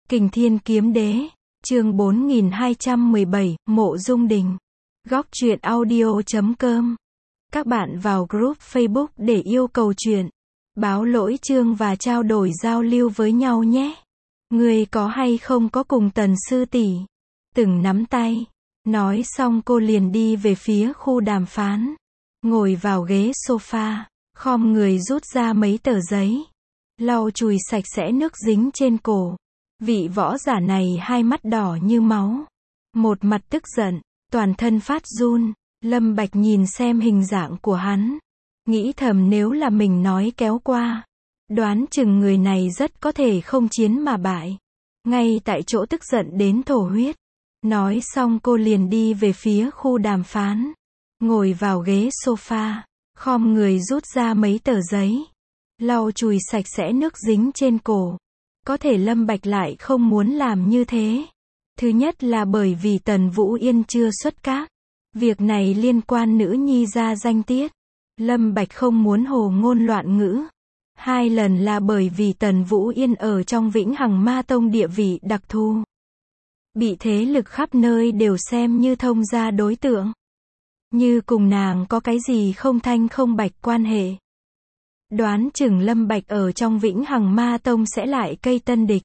Kình Thiên Kiếm Đế, chương 4217, Mộ Dung Đình. Góc truyện audio.com. Các bạn vào group Facebook để yêu cầu truyện, báo lỗi chương và trao đổi giao lưu với nhau nhé. Người có hay không có cùng Tần sư tỷ từng nắm tay. Nói xong cô liền đi về phía khu đàm phán. Ngồi vào ghế sofa, khom người rút ra mấy tờ giấy. Lau chùi sạch sẽ nước dính trên cổ. Vị võ giả này hai mắt đỏ như máu. Một mặt tức giận, toàn thân phát run. Lâm Bạch nhìn xem hình dạng của hắn. Nghĩ thầm nếu là mình nói kéo qua, đoán chừng người này rất có thể không chiến mà bại. Ngay tại chỗ tức giận đến thổ huyết. Nói xong cô liền đi về phía khu đàm phán. Ngồi vào ghế sofa, khom người rút ra mấy tờ giấy. Lau chùi sạch sẽ nước dính trên cổ. Có thể Lâm Bạch lại không muốn làm như thế. Thứ nhất là bởi vì Tần Vũ Yên chưa xuất các. Việc này liên quan nữ nhi ra danh tiết. Lâm Bạch không muốn hồ ngôn loạn ngữ. Hai lần là bởi vì Tần Vũ Yên ở trong Vĩnh Hằng Ma Tông địa vị đặc thù. Bị thế lực khắp nơi đều xem như thông gia đối tượng. Như cùng nàng có cái gì không thanh không bạch quan hệ. Đoán chừng Lâm Bạch ở trong Vĩnh Hằng Ma Tông sẽ lại cây tân địch.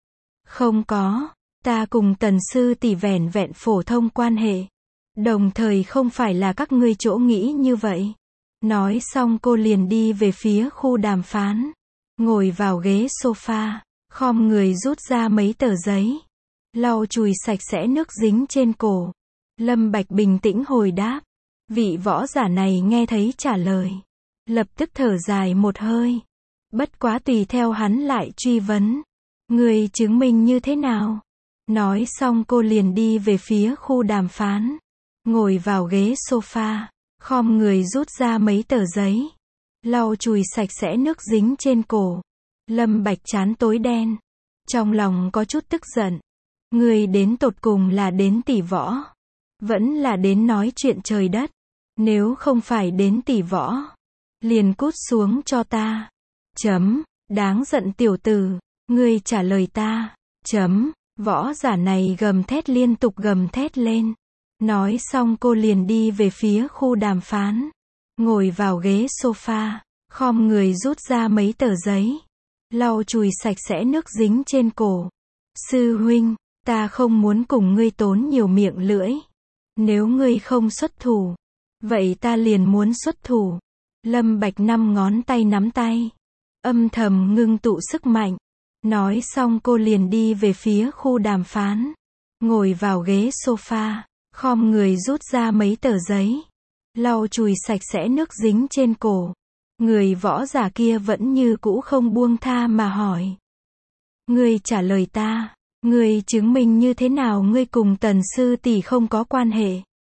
Không có, ta cùng Tần sư tỷ vẻn vẹn phổ thông quan hệ. Đồng thời không phải là các ngươi chỗ nghĩ như vậy. Nói xong cô liền đi về phía khu đàm phán. Ngồi vào ghế sofa, khom người rút ra mấy tờ giấy. Lau chùi sạch sẽ nước dính trên cổ. Lâm Bạch bình tĩnh hồi đáp. Vị võ giả này nghe thấy trả lời. Lập tức thở dài một hơi. Bất quá tùy theo hắn lại truy vấn. Người chứng minh như thế nào? Nói xong cô liền đi về phía khu đàm phán. Ngồi vào ghế sofa, khom người rút ra mấy tờ giấy. Lau chùi sạch sẽ nước dính trên cổ. Lâm Bạch trán tối đen. Trong lòng có chút tức giận. Người đến tột cùng là đến tỷ võ. Vẫn là đến nói chuyện trời đất. Nếu không phải đến tỷ võ, liền cút xuống cho ta. Đáng giận tiểu tử. Ngươi trả lời ta. Võ giả này gầm thét liên tục gầm thét lên. Nói xong cô liền đi về phía khu đàm phán. Ngồi vào ghế sofa, khom người rút ra mấy tờ giấy. Lau chùi sạch sẽ nước dính trên cổ. Sư huynh, ta không muốn cùng ngươi tốn nhiều miệng lưỡi. Nếu ngươi không xuất thủ, vậy ta liền muốn xuất thủ. Lâm Bạch năm ngón tay nắm tay. Âm thầm ngưng tụ sức mạnh. Nói xong cô liền đi về phía khu đàm phán. Ngồi vào ghế sofa, khom người rút ra mấy tờ giấy. Lau chùi sạch sẽ nước dính trên cổ. Người võ giả kia vẫn như cũ không buông tha mà hỏi. Ngươi trả lời ta. Ngươi chứng minh như thế nào ngươi cùng Tần sư tỷ không có quan hệ?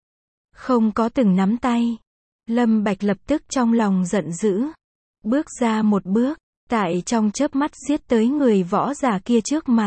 Không có từng nắm tay. Lâm Bạch lập tức trong lòng giận dữ. Bước ra một bước, tại trong chớp mắt giết tới người võ giả kia trước mặt.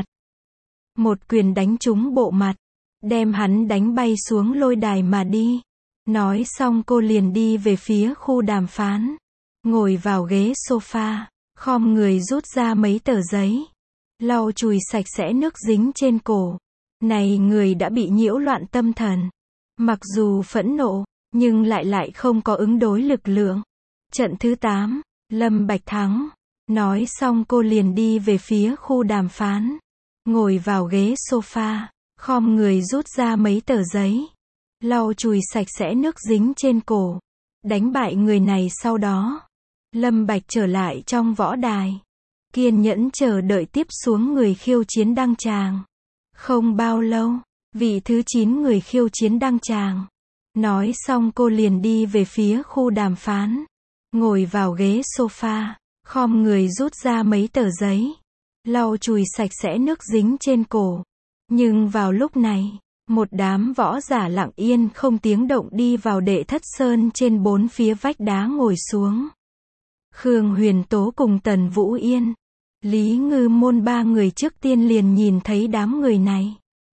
Một quyền đánh trúng bộ mặt, đem hắn đánh bay xuống lôi đài mà đi. Nói xong cô liền đi về phía khu đàm phán. Ngồi vào ghế sofa, khom người rút ra mấy tờ giấy. Lau chùi sạch sẽ nước dính trên cổ. Này người đã bị nhiễu loạn tâm thần. Mặc dù phẫn nộ, nhưng lại không có ứng đối lực lượng. Trận thứ 8, Lâm Bạch thắng. Nói xong cô liền đi về phía khu đàm phán. Ngồi vào ghế sofa, khom người rút ra mấy tờ giấy. Lau chùi sạch sẽ nước dính trên cổ. Đánh bại người này sau đó, Lâm Bạch trở lại trong võ đài. Kiên nhẫn chờ đợi tiếp xuống người khiêu chiến đăng tràng. Không bao lâu, vị thứ 9 người khiêu chiến đăng tràng. Nói xong cô liền đi về phía khu đàm phán. Ngồi vào ghế sofa, khom người rút ra mấy tờ giấy. Lau chùi sạch sẽ nước dính trên cổ. Nhưng vào lúc này, một đám võ giả lặng yên không tiếng động đi vào Đệ Thất Sơn trên 4 phía vách đá ngồi xuống. Khương Huyền Tố cùng Tần Vũ Yên, Lý Ngư Môn 3 người trước tiên liền nhìn thấy đám người này.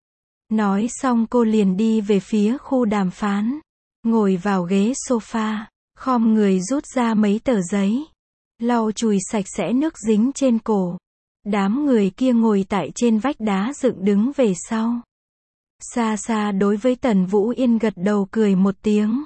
Nói xong cô liền đi về phía khu đàm phán. Ngồi vào ghế sofa, khom người rút ra mấy tờ giấy. Lau chùi sạch sẽ nước dính trên cổ. Đám người kia ngồi tại trên vách đá dựng đứng về sau. Xa xa đối với Tần Vũ Yên gật đầu cười một tiếng.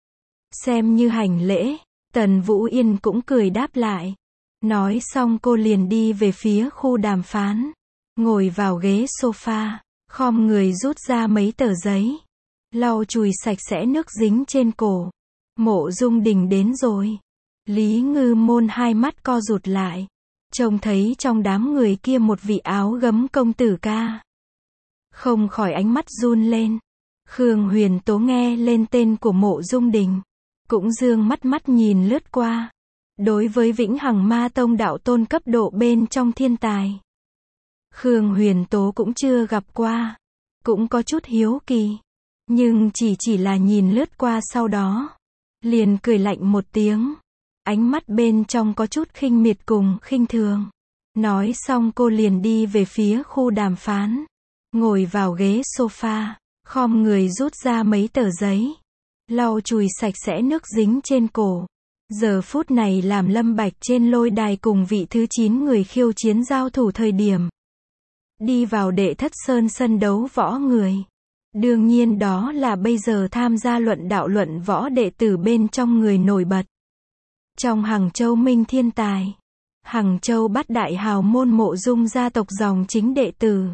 Xem như hành lễ, Tần Vũ Yên cũng cười đáp lại. Nói xong cô liền đi về phía khu đàm phán. Ngồi vào ghế sofa, khom người rút ra mấy tờ giấy. Lau chùi sạch sẽ nước dính trên cổ. Mộ Dung Đình đến rồi. Lý Ngư Môn hai mắt co rụt lại. Trông thấy trong đám người kia một vị áo gấm công tử ca. Không khỏi ánh mắt run lên. Khương Huyền Tố nghe lên tên của Mộ Dung Đình. Cũng dương mắt nhìn lướt qua. Đối với Vĩnh Hằng Ma Tông đạo tôn cấp độ bên trong thiên tài, Khương Huyền Tố cũng chưa gặp qua. Cũng có chút hiếu kỳ. Nhưng chỉ là nhìn lướt qua sau đó. Liền cười lạnh một tiếng. Ánh mắt bên trong có chút khinh miệt cùng khinh thường. Nói xong cô liền đi về phía khu đàm phán. Ngồi vào ghế sofa, khom người rút ra mấy tờ giấy. Lau chùi sạch sẽ nước dính trên cổ. Giờ phút này làm Lâm Bạch trên lôi đài cùng vị thứ 9 người khiêu chiến giao thủ thời điểm. Đi vào Đệ Thất Sơn sân đấu võ người. Đương nhiên đó là bây giờ tham gia luận đạo luận võ đệ tử bên trong người nổi bật. Trong Hằng Châu Minh Thiên Tài, Hằng Châu Bát Đại Hào Môn Mộ Dung gia tộc dòng chính đệ tử.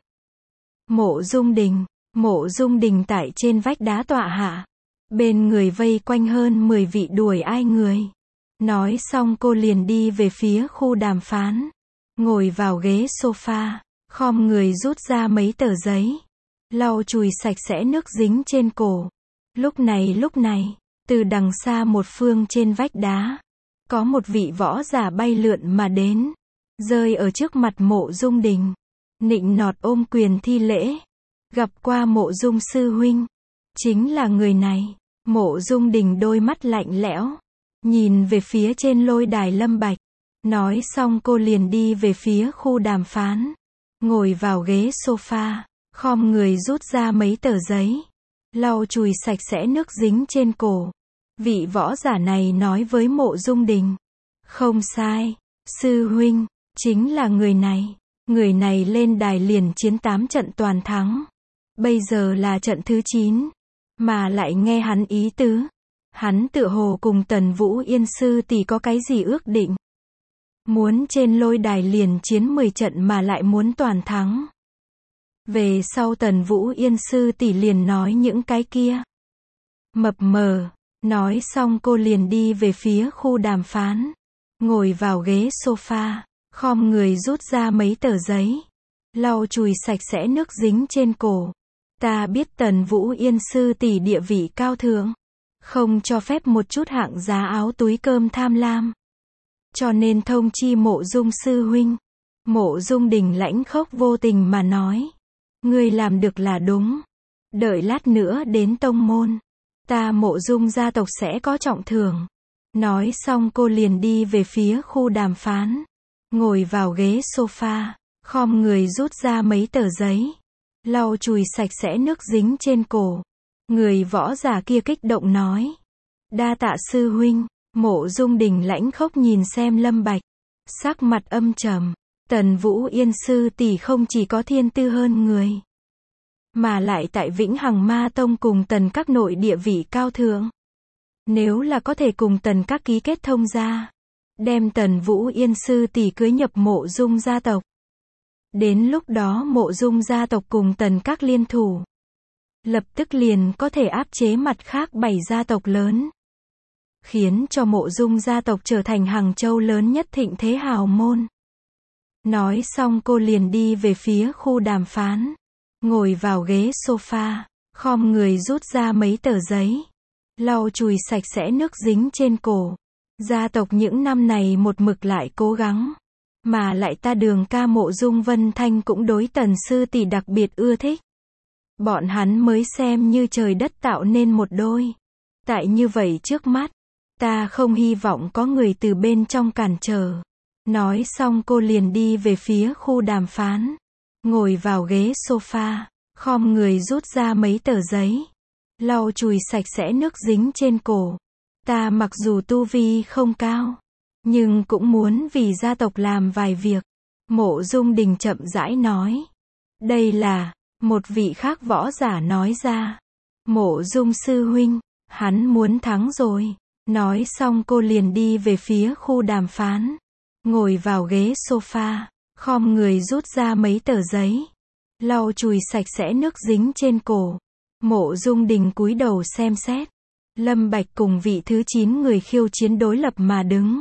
Mộ Dung Đình tại trên vách đá tọa hạ. Bên người vây quanh hơn 10 vị đuổi ai người. Nói xong cô liền đi về phía khu đàm phán. Ngồi vào ghế sofa, khom người rút ra mấy tờ giấy. Lau chùi sạch sẽ nước dính trên cổ. Lúc này, từ đằng xa một phương trên vách đá, có một vị võ giả bay lượn mà đến. Rơi ở trước mặt Mộ Dung Đình. Nịnh nọt ôm quyền thi lễ. Gặp qua Mộ Dung sư huynh. Chính là người này. Mộ Dung Đình đôi mắt lạnh lẽo. Nhìn về phía trên lôi đài Lâm Bạch. Nói xong cô liền đi về phía khu đàm phán. Ngồi vào ghế sofa, khom người rút ra mấy tờ giấy. Lau chùi sạch sẽ nước dính trên cổ. Vị võ giả này nói với Mộ Dung Đình. Không sai, sư huynh, chính là người này. Người này lên đài liền chiến 8 trận toàn thắng. Bây giờ là trận thứ 9. Mà lại nghe hắn ý tứ. Hắn tựa hồ cùng Tần Vũ Yên sư tỷ có cái gì ước định. Muốn trên lôi đài liền chiến 10 trận mà lại muốn toàn thắng. Về sau Tần Vũ Yên sư tỷ liền nói những cái kia. Mập mờ. Nói xong cô liền đi về phía khu đàm phán. Ngồi vào ghế sofa, khom người rút ra mấy tờ giấy. Lau chùi sạch sẽ nước dính trên cổ. Ta biết Tần Vũ Yên sư tỷ địa vị cao thượng. Không cho phép một chút hạng giá áo túi cơm tham lam. Cho nên thông chi Mộ Dung sư huynh. Mộ Dung Đình lãnh khốc vô tình mà nói. Ngươi làm được là đúng. Đợi lát nữa đến tông môn. Ta Mộ Dung gia tộc sẽ có trọng thưởng. Nói xong cô liền đi về phía khu đàm phán. Ngồi vào ghế sofa, khom người rút ra mấy tờ giấy. Lau chùi sạch sẽ nước dính trên cổ. Người võ giả kia kích động nói. Đa tạ sư huynh. Mộ Dung Đình lãnh khốc nhìn xem Lâm Bạch. Sắc mặt âm trầm. Tần Vũ Yên sư tỷ không chỉ có thiên tư hơn người. Mà lại tại Vĩnh Hằng Ma Tông cùng Tần các nội địa vị cao thượng. Nếu là có thể cùng Tần các ký kết thông gia. Đem Tần Vũ Yên sư tỷ cưới nhập Mộ Dung gia tộc. Đến lúc đó Mộ Dung gia tộc cùng Tần các liên thủ. Lập tức liền có thể áp chế mặt khác 7 gia tộc lớn. Khiến cho Mộ Dung gia tộc trở thành Hằng Châu lớn nhất thịnh thế hào môn. Nói xong cô liền đi về phía khu đàm phán. Ngồi vào ghế sofa, khom người rút ra mấy tờ giấy. Lau chùi sạch sẽ nước dính trên cổ. Gia tộc những năm này một mực lại cố gắng. Mà lại ta Đường ca Mộ Dung Vân Thanh cũng đối Tần sư tỷ đặc biệt ưa thích. Bọn hắn mới xem như trời đất tạo nên một đôi. Tại như vậy trước mắt, ta không hy vọng có người từ bên trong cản trở. Nói xong cô liền đi về phía khu đàm phán. Ngồi vào ghế sofa, khom người rút ra mấy tờ giấy. Lau chùi sạch sẽ nước dính trên cổ. Ta mặc dù tu vi không cao, nhưng cũng muốn vì gia tộc làm vài việc. Mộ Dung Đình chậm rãi nói. Đây là, một vị khác võ giả nói ra. Mộ Dung sư huynh, hắn muốn thắng rồi. Nói xong cô liền đi về phía khu đàm phán. Ngồi vào ghế sofa, khom người rút ra mấy tờ giấy. Lau chùi sạch sẽ nước dính trên cổ. Mộ Dung Đình cúi đầu xem xét. Lâm Bạch cùng vị thứ 9 người khiêu chiến đối lập mà đứng.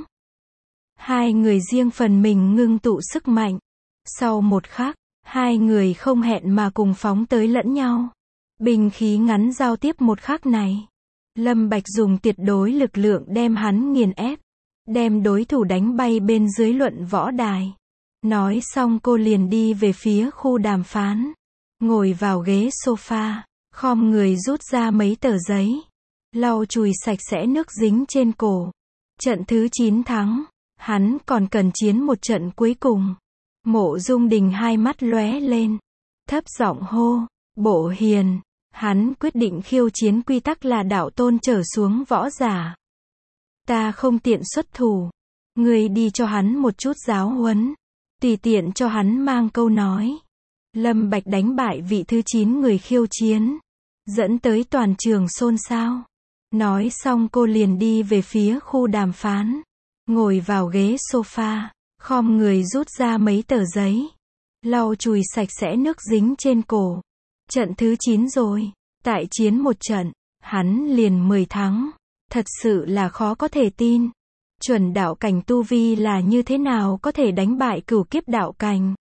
Hai người riêng phần mình ngưng tụ sức mạnh. Sau một khắc, hai người không hẹn mà cùng phóng tới lẫn nhau. Binh khí ngắn giao tiếp một khắc này. Lâm Bạch dùng tuyệt đối lực lượng đem hắn nghiền ép. Đem đối thủ đánh bay bên dưới luận võ đài. Nói xong cô liền đi về phía khu đàm phán. Ngồi vào ghế sofa, khom người rút ra mấy tờ giấy. Lau chùi sạch sẽ nước dính trên cổ. Trận thứ 9 thắng. Hắn còn cần chiến một trận cuối cùng. Mộ Dung Đình hai mắt lóe lên. Thấp giọng hô. Bộ Hiền. Hắn quyết định khiêu chiến quy tắc là đạo tôn trở xuống võ giả. Ta không tiện xuất thủ. Ngươi đi cho hắn một chút giáo huấn. Tùy tiện cho hắn mang câu nói. Lâm Bạch đánh bại vị thứ 9 người khiêu chiến. Dẫn tới toàn trường xôn xao. Nói xong cô liền đi về phía khu đàm phán. Ngồi vào ghế sofa, khom người rút ra mấy tờ giấy. Lau chùi sạch sẽ nước dính trên cổ. Trận thứ 9 rồi. Tại chiến một trận, hắn liền 10 thắng. Thật sự là khó có thể tin. Chuẩn đạo cảnh tu vi là như thế nào có thể đánh bại cửu kiếp đạo cảnh.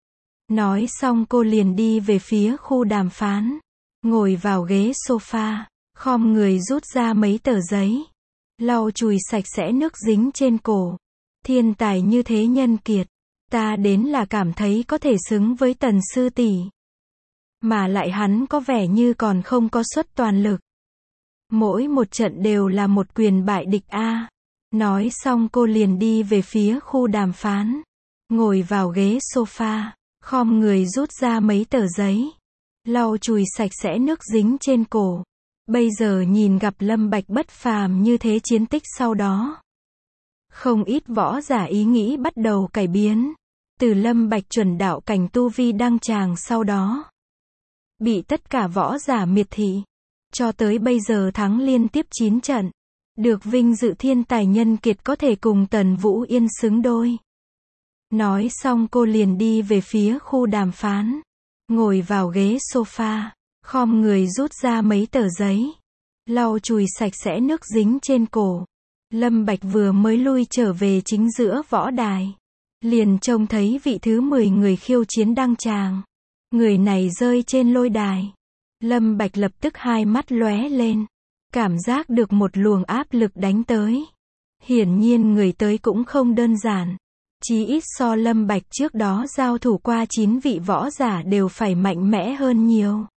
Nói xong cô liền đi về phía khu đàm phán. Ngồi vào ghế sofa, khom người rút ra mấy tờ giấy. Lau chùi sạch sẽ nước dính trên cổ. Thiên tài như thế nhân kiệt. Ta đến là cảm thấy có thể xứng với Tần sư tỷ. Mà lại hắn có vẻ như còn không có suất toàn lực. Mỗi một trận đều là một quyền bại địch a. Nói xong cô liền đi về phía khu đàm phán. Ngồi vào ghế sofa, khom người rút ra mấy tờ giấy. Lau chùi sạch sẽ nước dính trên cổ. Bây giờ nhìn gặp Lâm Bạch bất phàm như thế chiến tích sau đó. Không ít võ giả ý nghĩ bắt đầu cải biến. Từ Lâm Bạch chuẩn đạo cảnh tu vi đăng tràng sau đó. Bị tất cả võ giả miệt thị. Cho tới bây giờ thắng liên tiếp 9 trận. Được vinh dự thiên tài nhân kiệt có thể cùng Tần Vũ Yên xứng đôi. Nói xong cô liền đi về phía khu đàm phán. Ngồi vào ghế sofa, khom người rút ra mấy tờ giấy. Lau chùi sạch sẽ nước dính trên cổ. Lâm Bạch vừa mới lui trở về chính giữa võ đài. Liền trông thấy vị thứ 10 người khiêu chiến đăng tràng. Người này rơi trên lôi đài. Lâm Bạch lập tức hai mắt lóe lên. Cảm giác được một luồng áp lực đánh tới. Hiển nhiên người tới cũng không đơn giản. Chí ít so Lâm Bạch trước đó giao thủ qua 9 vị võ giả đều phải mạnh mẽ hơn nhiều.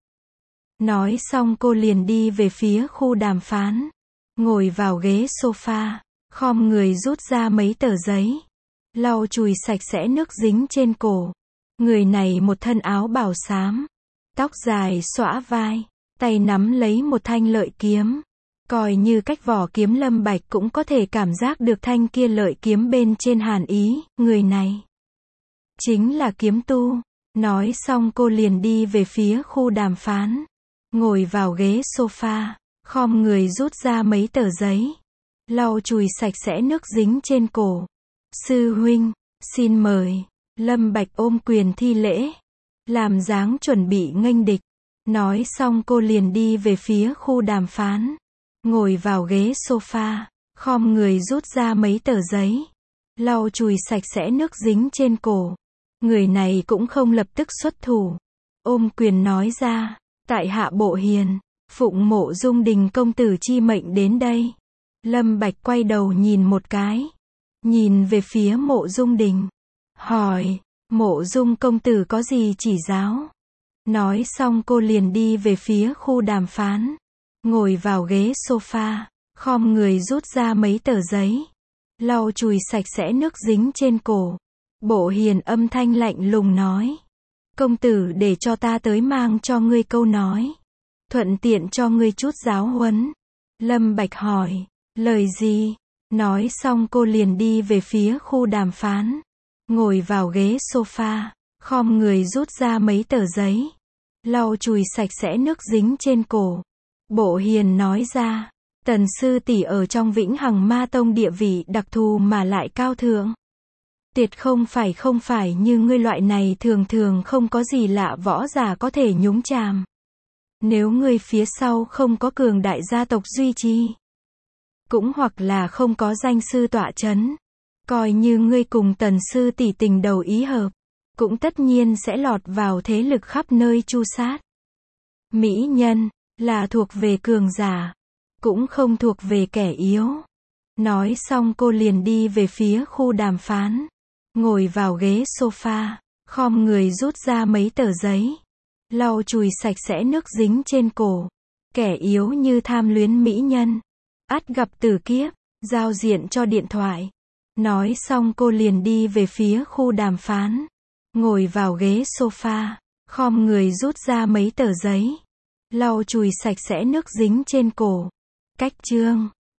Nói xong cô liền đi về phía khu đàm phán. Ngồi vào ghế sofa, khom người rút ra mấy tờ giấy. Lau chùi sạch sẽ nước dính trên cổ. Người này một thân áo bào xám. Tóc dài xõa vai. Tay nắm lấy một thanh lợi kiếm. Coi như cách vỏ kiếm Lâm Bạch cũng có thể cảm giác được thanh kia lợi kiếm bên trên hàn ý. Người này chính là kiếm tu. Nói xong cô liền đi về phía khu đàm phán. Ngồi vào ghế sofa, khom người rút ra mấy tờ giấy. Lau chùi sạch sẽ nước dính trên cổ. Sư huynh, xin mời. Lâm Bạch ôm quyền thi lễ. Làm dáng chuẩn bị nghênh địch. Nói xong cô liền đi về phía khu đàm phán. Ngồi vào ghế sofa, khom người rút ra mấy tờ giấy. Lau chùi sạch sẽ nước dính trên cổ. Người này cũng không lập tức xuất thủ. Ôm quyền nói ra. Tại hạ Bộ Hiền, phụng Mộ Dung Đình công tử chi mệnh đến đây. Lâm Bạch quay đầu nhìn một cái. Nhìn về phía Mộ Dung Đình. Hỏi, Mộ Dung công tử có gì chỉ giáo? Nói xong cô liền đi về phía khu đàm phán. Ngồi vào ghế sofa, khom người rút ra mấy tờ giấy. Lau chùi sạch sẽ nước dính trên cổ. Bộ Hiền âm thanh lạnh lùng nói. Công tử để cho ta tới mang cho ngươi câu nói. Thuận tiện cho ngươi chút giáo huấn. Lâm Bạch hỏi, lời gì? Nói xong cô liền đi về phía khu đàm phán. ngồi vào ghế sofa, khom người rút ra mấy tờ giấy, lau chùi sạch sẽ nước dính trên cổ. Bộ Hiền nói ra, Tần sư tỷ ở trong Vĩnh Hằng Ma Tông địa vị đặc thù mà lại cao thượng. Tuyệt không phải như ngươi loại này thường thường không có gì lạ võ giả có thể nhúng chàm. Nếu ngươi phía sau không có cường đại gia tộc duy trì, cũng hoặc là không có danh sư tọa chấn, coi như ngươi cùng Tần sư tỷ tình đầu ý hợp, cũng tất nhiên sẽ lọt vào thế lực khắp nơi tru sát. Mỹ nhân, là thuộc về cường giả, cũng không thuộc về kẻ yếu. Nói xong cô liền đi về phía khu đàm phán, ngồi vào ghế sofa, khom người rút ra mấy tờ giấy, lau chùi sạch sẽ nước dính trên cổ. Kẻ yếu như tham luyến mỹ nhân, ắt gặp tử kiếp, giao diện cho điện thoại. Nói xong cô liền đi về phía khu đàm phán, ngồi vào ghế sofa, khom người rút ra mấy tờ giấy, lau chùi sạch sẽ nước dính trên cổ. Cách chương